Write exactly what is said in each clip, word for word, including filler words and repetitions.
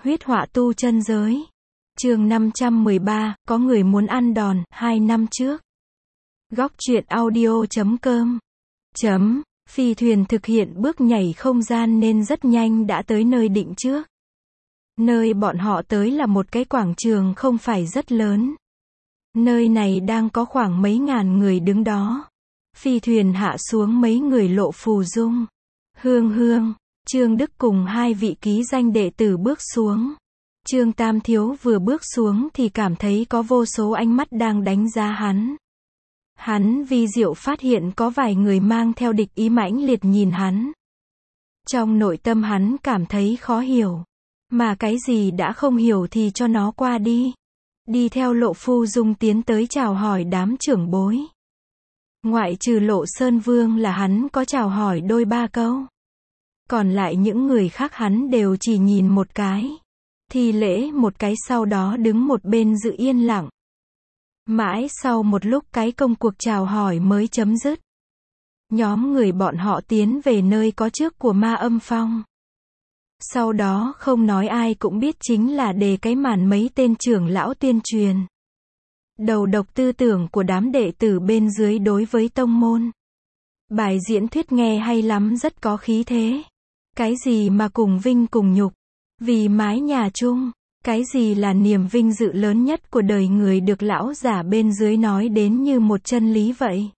Huyết họa tu chân giới. Chương năm trăm mười ba, có người muốn ăn đòn, hai năm trước. Góc truyện audio chấm com. Chấm, phi thuyền thực hiện bước nhảy không gian nên rất nhanh đã tới nơi định trước. Nơi bọn họ tới là một cái quảng trường không phải rất lớn. Nơi này đang có khoảng mấy ngàn người đứng đó. Phi thuyền hạ xuống, mấy người Lộ Phù Dung, Hương Hương, Trương Đức cùng hai vị ký danh đệ tử bước xuống. Trương Tam Thiếu vừa bước xuống thì cảm thấy có vô số ánh mắt đang đánh giá hắn. Hắn vi diệu phát hiện có vài người mang theo địch ý mãnh liệt nhìn hắn. Trong nội tâm hắn cảm thấy khó hiểu. Mà cái gì đã không hiểu thì cho nó qua đi. Đi theo Lộ Phu Dung tiến tới chào hỏi đám trưởng bối. Ngoại trừ Lộ Sơn Vương là hắn có chào hỏi đôi ba câu. Còn lại những người khác hắn đều chỉ nhìn một cái. Thi lễ một cái, sau đó đứng một bên giữ yên lặng. Mãi sau một lúc cái công cuộc chào hỏi mới chấm dứt. Nhóm người bọn họ tiến về nơi có trước của Ma Âm Phong. Sau đó không nói ai cũng biết chính là đề cái màn mấy tên trưởng lão tuyên truyền. Đầu độc tư tưởng của đám đệ tử bên dưới đối với tông môn. Bài diễn thuyết nghe hay lắm, rất có khí thế. Cái gì mà cùng vinh cùng nhục, vì mái nhà chung. Cái gì là niềm vinh dự lớn nhất của đời người, được lão giả bên dưới nói đến như một chân lý vậy.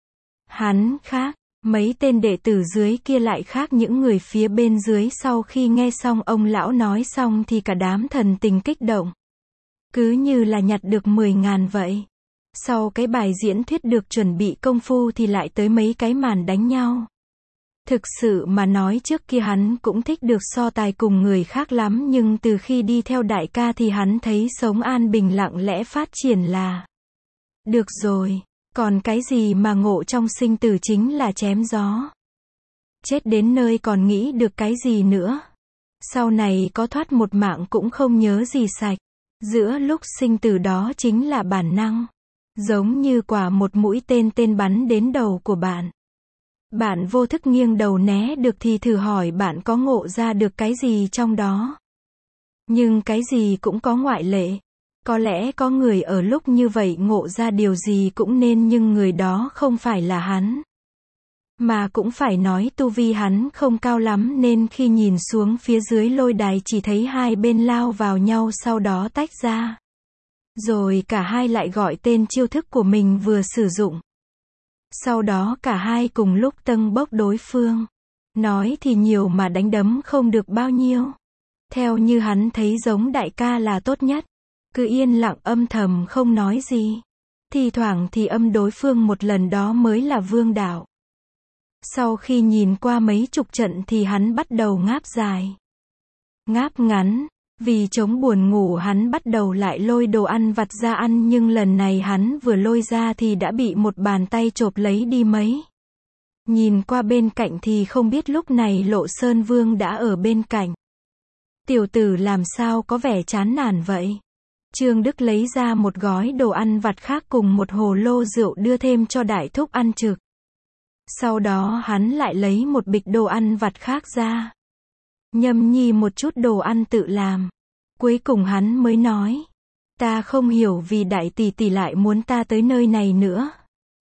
Hắn khác, mấy tên đệ tử dưới kia lại khác những người phía bên dưới. Sau khi nghe xong ông lão nói xong thì cả đám thần tình kích động. Cứ như là nhặt được mười ngàn vậy. Sau cái bài diễn thuyết được chuẩn bị công phu thì lại tới mấy cái màn đánh nhau. Thực sự mà nói, trước kia hắn cũng thích được so tài cùng người khác lắm, nhưng từ khi đi theo đại ca thì hắn thấy sống an bình lặng lẽ phát triển là được rồi. Còn cái gì mà ngộ trong sinh tử chính là chém gió. Chết đến nơi còn nghĩ được cái gì nữa. Sau này có thoát một mạng cũng không nhớ gì sạch. Giữa lúc sinh tử đó chính là bản năng. Giống như quả một mũi tên tên bắn đến đầu của bạn. Bạn vô thức nghiêng đầu né được thì thử hỏi bạn có ngộ ra được cái gì trong đó. Nhưng cái gì cũng có ngoại lệ. Có lẽ có người ở lúc như vậy ngộ ra điều gì cũng nên, nhưng người đó không phải là hắn. Mà cũng phải nói tu vi hắn không cao lắm, nên khi nhìn xuống phía dưới lôi đài chỉ thấy hai bên lao vào nhau, sau đó tách ra. Rồi cả hai lại gọi tên chiêu thức của mình vừa sử dụng. Sau đó cả hai cùng lúc tâng bốc đối phương. Nói thì nhiều mà đánh đấm không được bao nhiêu. Theo như hắn thấy giống đại ca là tốt nhất. Cứ yên lặng âm thầm không nói gì. Thì thoảng thì âm đối phương một lần, đó mới là vương đạo. Sau khi nhìn qua mấy chục trận thì hắn bắt đầu ngáp dài. Ngáp ngắn. Vì chống buồn ngủ hắn bắt đầu lại lôi đồ ăn vặt ra ăn, nhưng lần này hắn vừa lôi ra thì đã bị một bàn tay chộp lấy đi mấy. Nhìn qua bên cạnh thì không biết lúc này Lộ Sơn Vương đã ở bên cạnh. Tiểu tử làm sao có vẻ chán nản vậy? Trương Đức lấy ra một gói đồ ăn vặt khác cùng một hồ lô rượu đưa thêm cho đại thúc ăn trực. Sau đó hắn lại lấy một bịch đồ ăn vặt khác ra. Nhâm nhi một chút đồ ăn tự làm. Cuối cùng hắn mới nói. Ta không hiểu vì đại tỷ tỷ lại muốn ta tới nơi này nữa.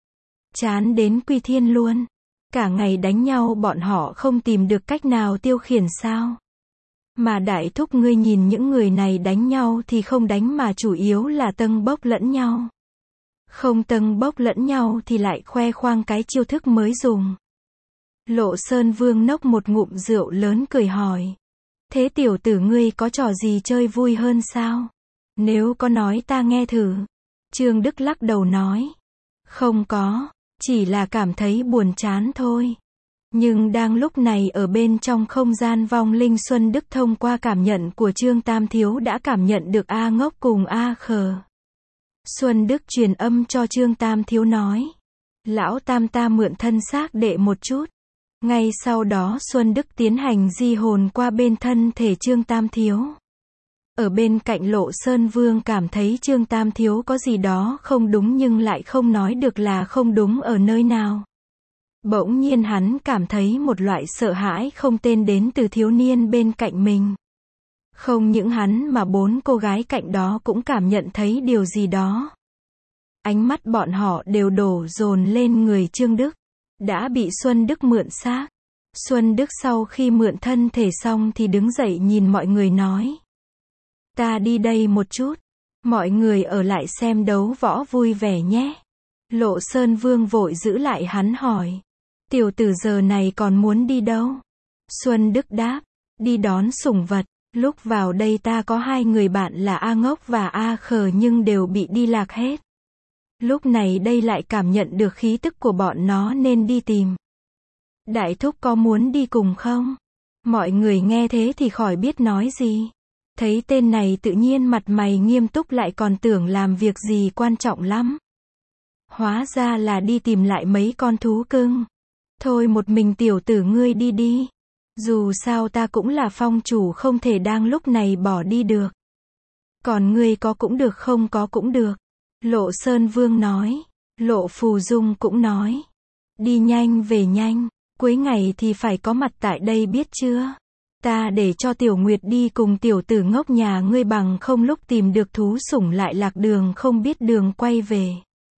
Chán đến quy thiên luôn. Cả ngày đánh nhau bọn họ không tìm được cách nào tiêu khiển sao? Mà đại thúc ngươi nhìn những người này đánh nhau thì không đánh mà chủ yếu là tâng bốc lẫn nhau. Không tâng bốc lẫn nhau thì lại khoe khoang cái chiêu thức mới dùng. Lộ Sơn Vương nốc một ngụm rượu lớn cười hỏi. Thế tiểu tử ngươi có trò gì chơi vui hơn sao? Nếu có nói ta nghe thử. Trương Đức lắc đầu nói. Không có, chỉ là cảm thấy buồn chán thôi. Nhưng đang lúc này ở bên trong không gian vong linh, Xuân Đức thông qua cảm nhận của Trương Tam Thiếu đã cảm nhận được A Ngốc cùng A Khờ. Xuân Đức truyền âm cho Trương Tam Thiếu nói. Lão Tam ta mượn thân xác đệ một chút. Ngay sau đó Xuân Đức tiến hành di hồn qua bên thân thể Trương Tam Thiếu. Ở bên cạnh Lộ Sơn Vương cảm thấy Trương Tam Thiếu có gì đó không đúng, nhưng lại không nói được là không đúng ở nơi nào. Bỗng nhiên hắn cảm thấy một loại sợ hãi không tên đến từ thiếu niên bên cạnh mình. Không những hắn mà bốn cô gái cạnh đó cũng cảm nhận thấy điều gì đó. Ánh mắt bọn họ đều đổ dồn lên người Trương Đức. Đã bị Xuân Đức mượn xác. Xuân Đức sau khi mượn thân thể xong thì đứng dậy nhìn mọi người nói. Ta đi đây một chút. Mọi người ở lại xem đấu võ vui vẻ nhé. Lộ Sơn Vương vội giữ lại hắn hỏi. Tiểu tử giờ này còn muốn đi đâu? Xuân Đức đáp. Đi đón sủng vật. Lúc vào đây ta có hai người bạn là A Ngốc và A Khờ nhưng đều bị đi lạc hết. Lúc này đây lại cảm nhận được khí tức của bọn nó nên đi tìm. Đại thúc có muốn đi cùng không? Mọi người nghe thế thì khỏi biết nói gì. Thấy tên này tự nhiên mặt mày nghiêm túc lại còn tưởng làm việc gì quan trọng lắm. Hóa ra là đi tìm lại mấy con thú cưng. Thôi một mình tiểu tử ngươi đi đi. Dù sao ta cũng là phong chủ không thể đang lúc này bỏ đi được. Còn ngươi có cũng được không có cũng được. Lộ Sơn Vương nói. Lộ Phù Dung cũng nói. Đi nhanh về nhanh. Cuối ngày thì phải có mặt tại đây biết chưa? Ta để cho Tiểu Nguyệt đi cùng tiểu tử ngốc nhà ngươi bằng không lúc tìm được thú sủng lại lạc đường không biết đường quay về.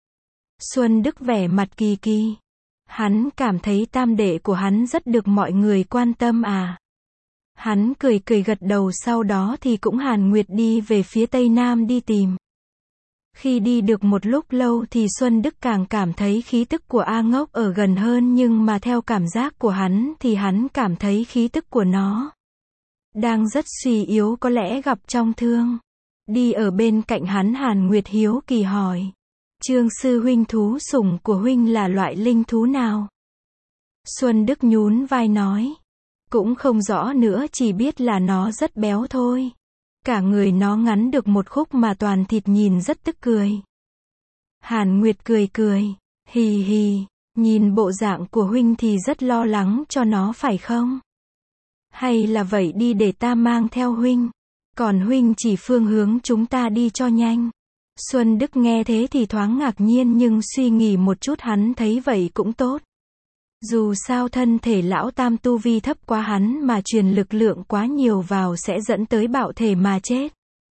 Xuân Đức vẻ mặt kỳ kỳ. Hắn cảm thấy tam đệ của hắn rất được mọi người quan tâm à. Hắn cười cười gật đầu sau đó thì cũng Hàn Nguyệt đi về phía Tây Nam đi tìm. Khi đi được một lúc lâu thì Xuân Đức càng cảm thấy khí tức của A Ngốc ở gần hơn nhưng mà theo cảm giác của hắn thì hắn cảm thấy khí tức của nó đang rất suy yếu có lẽ gặp trong thương. Đi ở bên cạnh hắn Hàn Nguyệt hiếu kỳ hỏi. Trương sư huynh thú sủng của huynh là loại linh thú nào? Xuân Đức nhún vai nói. Cũng không rõ nữa chỉ biết là nó rất béo thôi. Cả người nó ngắn được một khúc mà toàn thịt nhìn rất tức cười. Hàn Nguyệt cười cười. Hì hì, nhìn bộ dạng của huynh thì rất lo lắng cho nó phải không? Hay là vậy đi để ta mang theo huynh. Còn huynh chỉ phương hướng chúng ta đi cho nhanh. Xuân Đức nghe thế thì thoáng ngạc nhiên nhưng suy nghĩ một chút hắn thấy vậy cũng tốt. Dù sao thân thể lão tam tu vi thấp quá hắn mà truyền lực lượng quá nhiều vào sẽ dẫn tới bạo thể mà chết.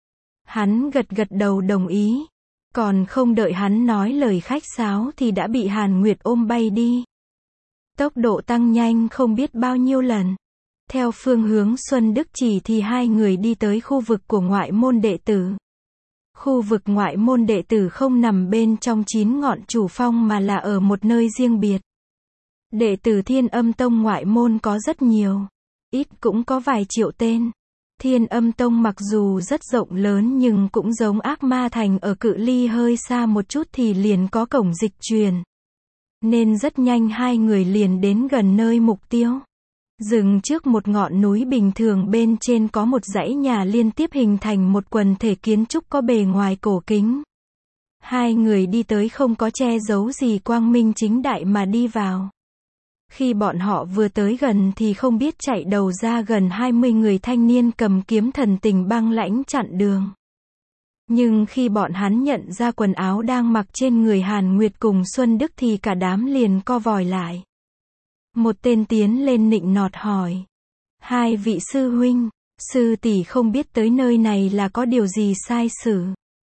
Hắn gật gật đầu đồng ý. Còn không đợi hắn nói lời khách sáo thì đã bị Hàn Nguyệt ôm bay đi. Tốc độ tăng nhanh không biết bao nhiêu lần. Theo phương hướng Xuân Đức chỉ thì hai người đi tới khu vực của ngoại môn đệ tử. Khu vực ngoại môn đệ tử không nằm bên trong chín ngọn chủ phong mà là ở một nơi riêng biệt. Đệ tử Thiên Âm Tông ngoại môn có rất nhiều. Ít cũng có vài triệu tên. Thiên Âm Tông mặc dù rất rộng lớn nhưng cũng giống Ác Ma Thành ở cự ly hơi xa một chút thì liền có cổng dịch truyền. Nên rất nhanh hai người liền đến gần nơi mục tiêu. Dừng trước một ngọn núi bình thường bên trên có một dãy nhà liên tiếp hình thành một quần thể kiến trúc có bề ngoài cổ kính. Hai người đi tới không có che giấu gì quang minh chính đại mà đi vào. Khi bọn họ vừa tới gần thì không biết chạy đầu ra gần hai mươi người thanh niên cầm kiếm thần tình băng lãnh chặn đường. Nhưng khi bọn hắn nhận ra quần áo đang mặc trên người Hàn Nguyệt cùng Xuân Đức thì cả đám liền co vòi lại. Một tên tiến lên nịnh nọt hỏi. Hai vị sư huynh, sư tỷ không biết tới nơi này là có điều gì sai sử.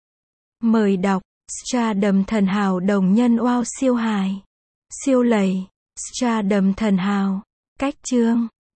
Mời đọc, Stardom thần hào đồng nhân wow siêu hài. Siêu lầy, Stardom thần hào. Cách chương.